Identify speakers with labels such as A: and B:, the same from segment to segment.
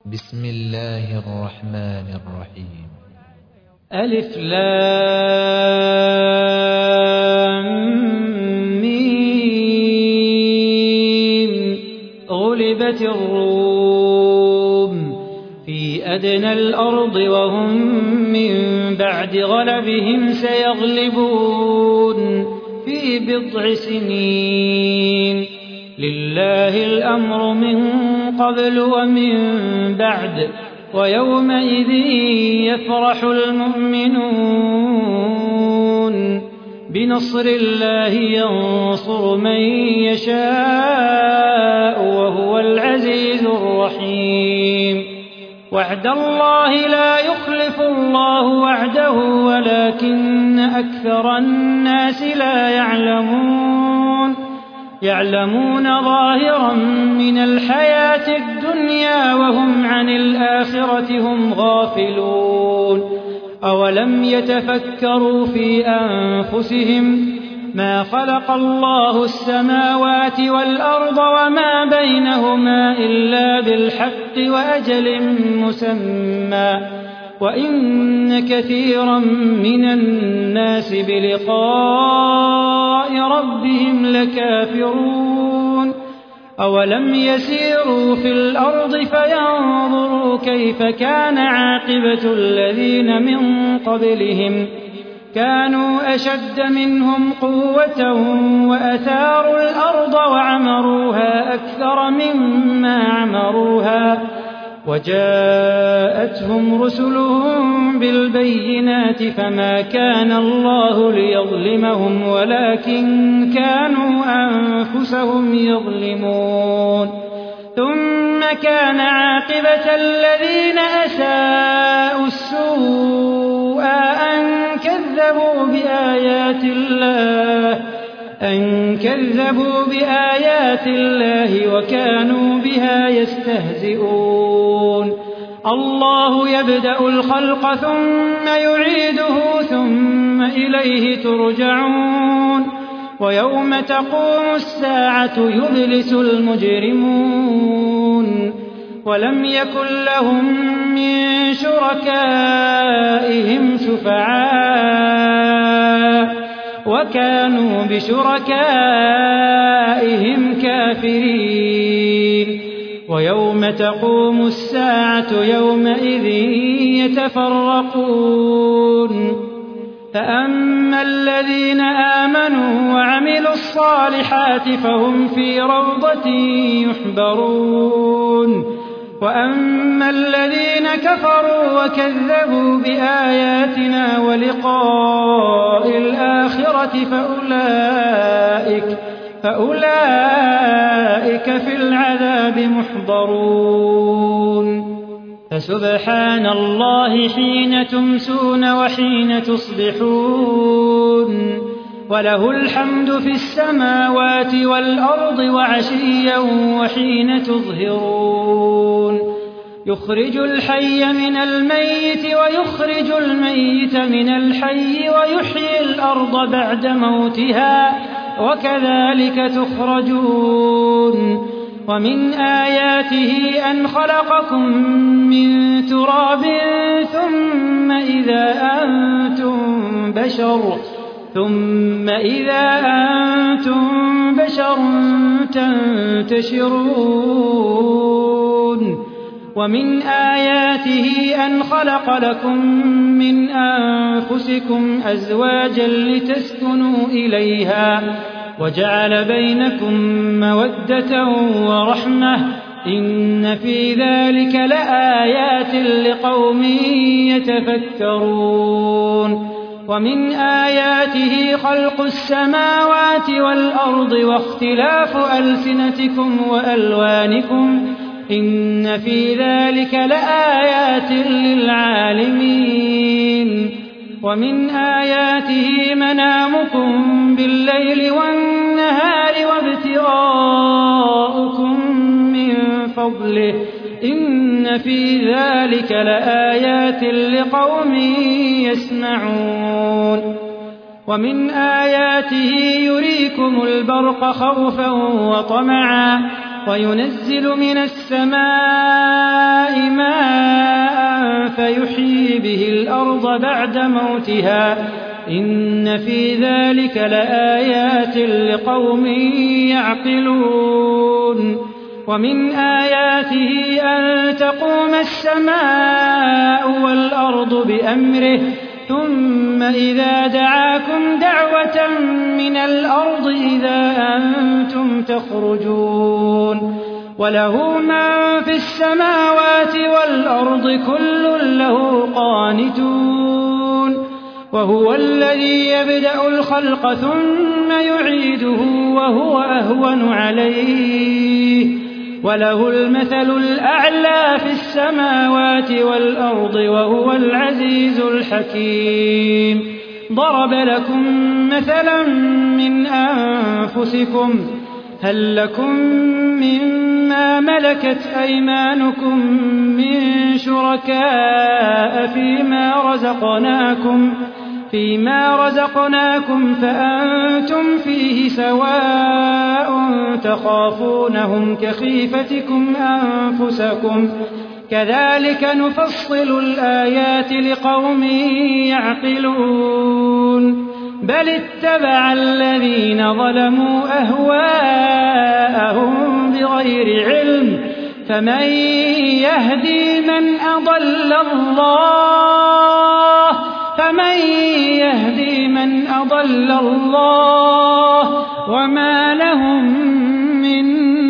A: بسم الله الرحمن الرحيم.
B: ألف لام ميم. غلبت الروم في أدنى الأرض وهم من بعد غلبهم سيغلبون في بضع سنين. لله الأمر من قبل ومن بعد ويومئذ يفرح المؤمنون بنصر الله ينصر من يشاء وهو العزيز الرحيم. وعد الله لا يخلف الله وعده ولكن أكثر الناس لا يعلمون ظاهرا من الحياة الدنيا وهم عن الآخرة هم غافلون. أولم يتفكروا في أنفسهم ما خلق الله السماوات والأرض وما بينهما إلا بالحق وأجل مسمى وإن كثيرا من الناس بلقاء ربهم لكافرون. أولم يسيروا في الأرض فينظروا كيف كان عاقبة الذين من قبلهم كانوا أشد منهم قوة وأثاروا الأرض وعمروها أكثر مما عمروها وجاءتهم رسلهم بالبينات فما كان الله ليظلمهم ولكن كانوا أنفسهم يظلمون. ثم كان عاقبة الذين أساءوا السوء أن كذبوا بآيات الله وكانوا بها يستهزئون. الله يبدأ الخلق ثم يعيده ثم إليه ترجعون. ويوم تقوم الساعة يبلس المجرمون ولم يكن لهم من شركائهم شفعاء وكانوا بشركائهم كافرين. ويوم تقوم الساعة يومئذ يتفرقون فأما الذين آمنوا وعملوا الصالحات فهم في روضة يحبرون. وأما الذين كفروا وكذبوا بآياتنا ولقاء الآخرة فأولئك في العذاب محضرون. فسبحان الله حين تمسون وحين تصبحون وله الحمد في السماوات والأرض وعشيا وحين تظهرون. يخرج الحي من الميت ويخرج الميت من الحي ويحيي الأرض بعد موتها وكذلك تخرجون. ومن آياته أن خلقكم من تراب ثم إذا أنتم بشر تنتشرون. ومن آياته أن خلق لكم من أنفسكم أزواجا لتسكنوا إليها وجعل بينكم مودة ورحمة إن في ذلك لآيات لقوم يتفكرون. ومن آياته خلق السماوات والأرض واختلاف ألسنتكم وألوانكم إن في ذلك لآيات للعالمين. ومن آياته منامكم بالليل والنهار وابتغاؤكم من فضله إن في ذلك لآيات لقوم يسمعون. ومن آياته يريكم البرق خوفا وطمعا وينزل من السماء ماء فيحيي به الأرض بعد موتها إن في ذلك لآيات لقوم يعقلون ومن آياته أن تقوم السماء والأرض بأمره ثم إذا دعاكم دعوة من الأرض إذا أنتم تخرجون وله من في السماوات والأرض كل له قانتون وهو الذي يبدأ الخلق ثم يعيده وهو أهون عليه وله المثل الأعلى في السماوات والأرض وهو العزيز الحكيم ضرب لكم مثلا من أنفسكم هل لكم مما ملكت أيمانكم من شركاء فيما رزقناكم فأنتم فيه سواء تخافونهم كخيفتكم أنفسكم كذلك نفصل الآيات لقوم يعقلون بل اتبع الذين ظلموا أهواءهم بغير علم فمن يهدي من أضل الله وما لهم من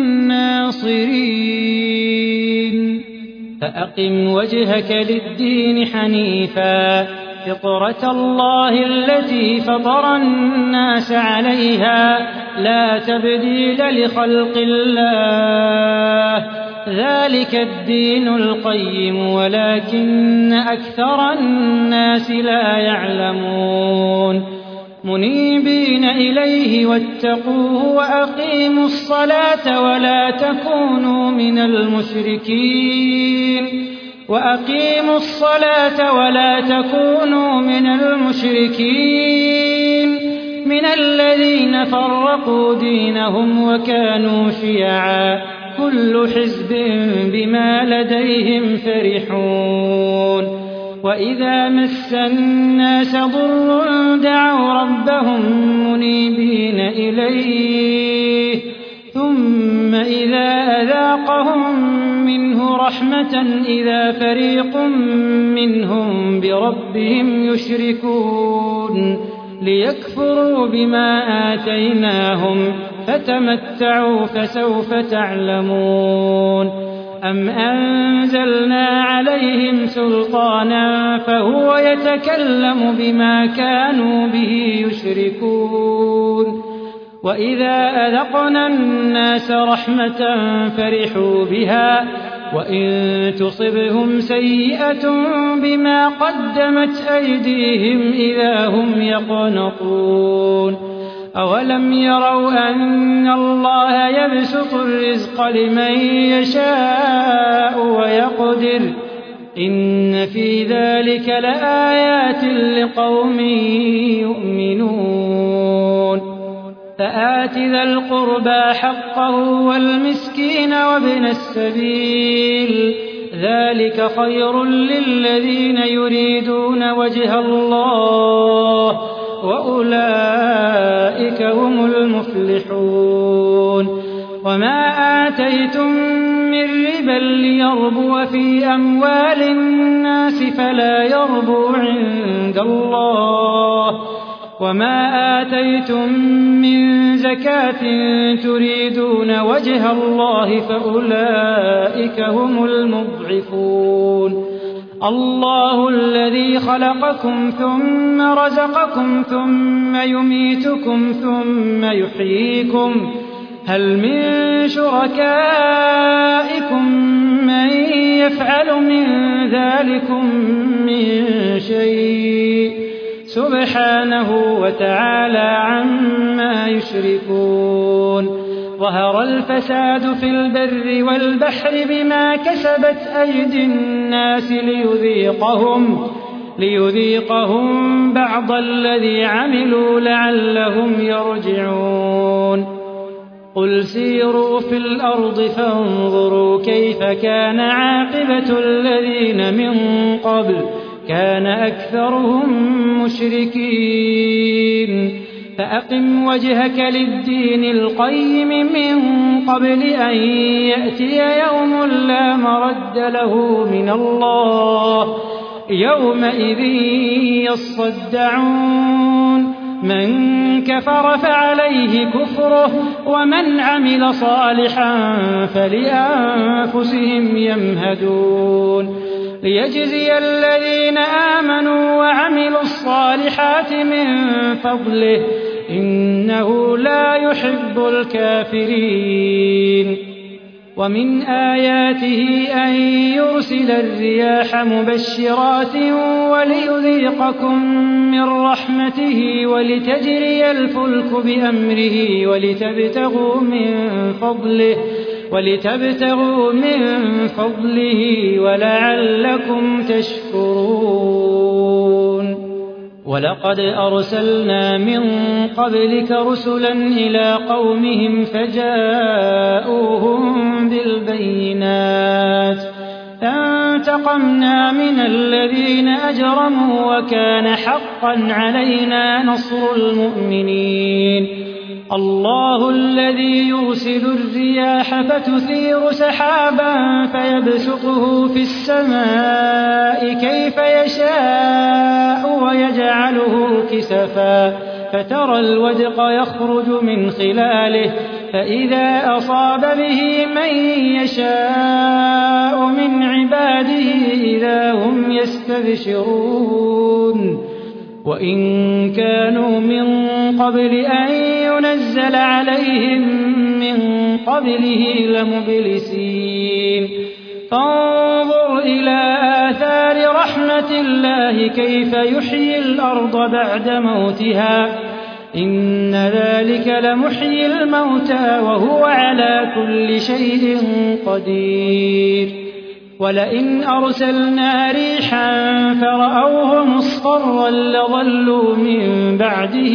B: ناصرين فأقم وجهك للدين حنيفا فطرة الله التي فطر الناس عليها لا تبديل لخلق الله ذلك الدين القيم ولكن أكثر الناس لا يعلمون منيبين إليه واتقوه وأقيموا الصلاة ولا تكونوا من المشركين من الذين فرقوا دينهم وكانوا شيعا كل حزب بما لديهم فرحون وإذا مس الناس ضر دعوا ربهم منيبين إليه ثم إذا أذاقهم منه رحمة إذا فريق منهم بربهم يشركون ليكفروا بما آتيناهم فتمتعوا فسوف تعلمون أم أنزلنا عليهم سلطانا فهو يتكلم بما كانوا به يشركون وإذا أذقنا الناس رحمة فرحوا بها وإن تصبهم سيئة بما قدمت أيديهم إذا هم يقنطون أولم يروا أن الله يبسط الرزق لمن يشاء ويقدر إن في ذلك لآيات لقوم يؤمنون فآت ذا القربى حقه والمسكين وابن السبيل ذلك خير للذين يريدون وجه الله وأولئك هم المفلحون وما آتيتم من ربا ليربو في أموال الناس فلا يربو عند الله وما آتيتم من زكاة تريدون وجه الله فأولئك هم المضعفون الله الذي خلقكم ثم رزقكم ثم يميتكم ثم يحييكم هل من شركائكم من يفعل من ذلكم من شيء سبحانه وتعالى عما يشركون ظهر الفساد في البر والبحر بما كسبت أيدي الناس ليذيقهم بعض الذي عملوا لعلهم يرجعون قل سيروا في الأرض فانظروا كيف كان عاقبة الذين من قبل كان أكثرهم مشركين فأقم وجهك للدين القيم من قبل أن يأتي يوم لا مرد له من الله يومئذ يصدعون من كفر فعليه كفره ومن عمل صالحا فلأنفسهم يمهدون ليجزي الذين آمنوا وعملوا الصالحات من فضله إنه لا يحب الكافرين ومن آياته أن يرسل الرياح مبشرات وليذيقكم من رحمته ولتجري الفلك بأمره ولتبتغوا من فضله ولعلكم تشكرون ولقد أرسلنا من قبلك رسلا إلى قومهم فجاءوهم بالبينات فانتقمنا من الذين أجرموا وكان حقا علينا نصر المؤمنين الله الذي يرسل الرياح فتثير سحابا فيبسطه في السماء كيف يشاء ويجعله كسفا فترى الودق يخرج من خلاله فإذا أصاب به من يشاء من عباده إذا هم يستبشرون وإن كانوا من قبل أن ينزل عليهم من قبله لمبلسين فانظر إلى آثار رحمة الله كيف يحيي الأرض بعد موتها إن ذلك لمحيي الموتى وهو على كل شيء قدير ولئن أرسلنا ريحا فرأوه مصفرا لظلوا من بعده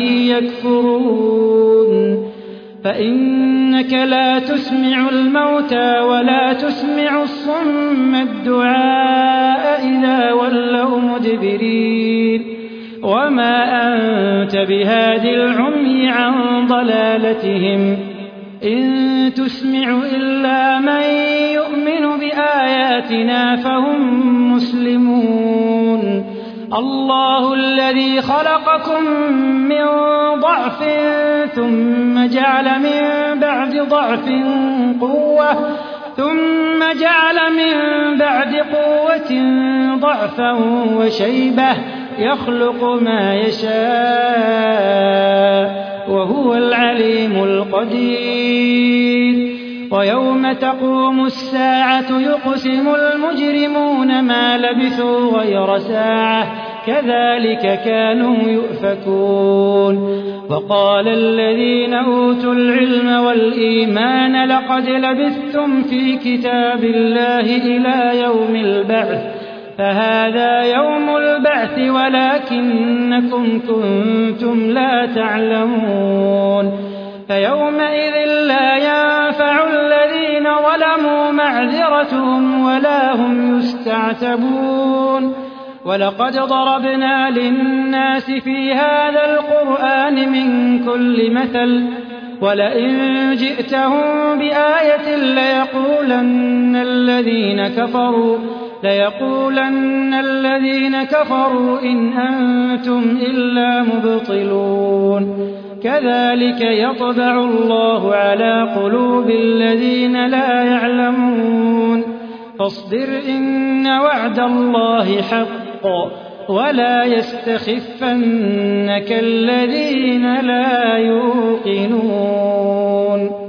B: يكفرون فإنك لا تسمع الموتى ولا تسمع الصم الدعاء إذا ولوا مدبرين وما أنت بهاد العمي عن ضلالتهم إن تسمع إلا من يؤمن بآياتنا فهم مسلمون الله الذي خلقكم من ضعف ثم جعل من بعد ضعف قوة ثم جعل من بعد قوة ضعفا وشيبة يخلق ما يشاء وهو العليم القدير ويوم تقوم الساعة يقسم المجرمون ما لبثوا غير ساعة كذلك كانوا يؤفكون وقال الذين أوتوا العلم والإيمان لقد لبثتم في كتاب الله إلى يوم البعث فهذا يوم البعث ولكنكم كنتم لا تعلمون فيومئذ لا ينفع الذين ظلموا معذرتهم ولا هم يستعتبون ولقد ضربنا للناس في هذا القرآن من كل مثل ولئن جئتهم بآية ليقولن الذين كفروا إن أنتم إلا مبطلون كذلك يطبع الله على قلوب الذين لا يعلمون فاصبر إن وعد الله حق ولا يستخفنك الذين لا يوقنون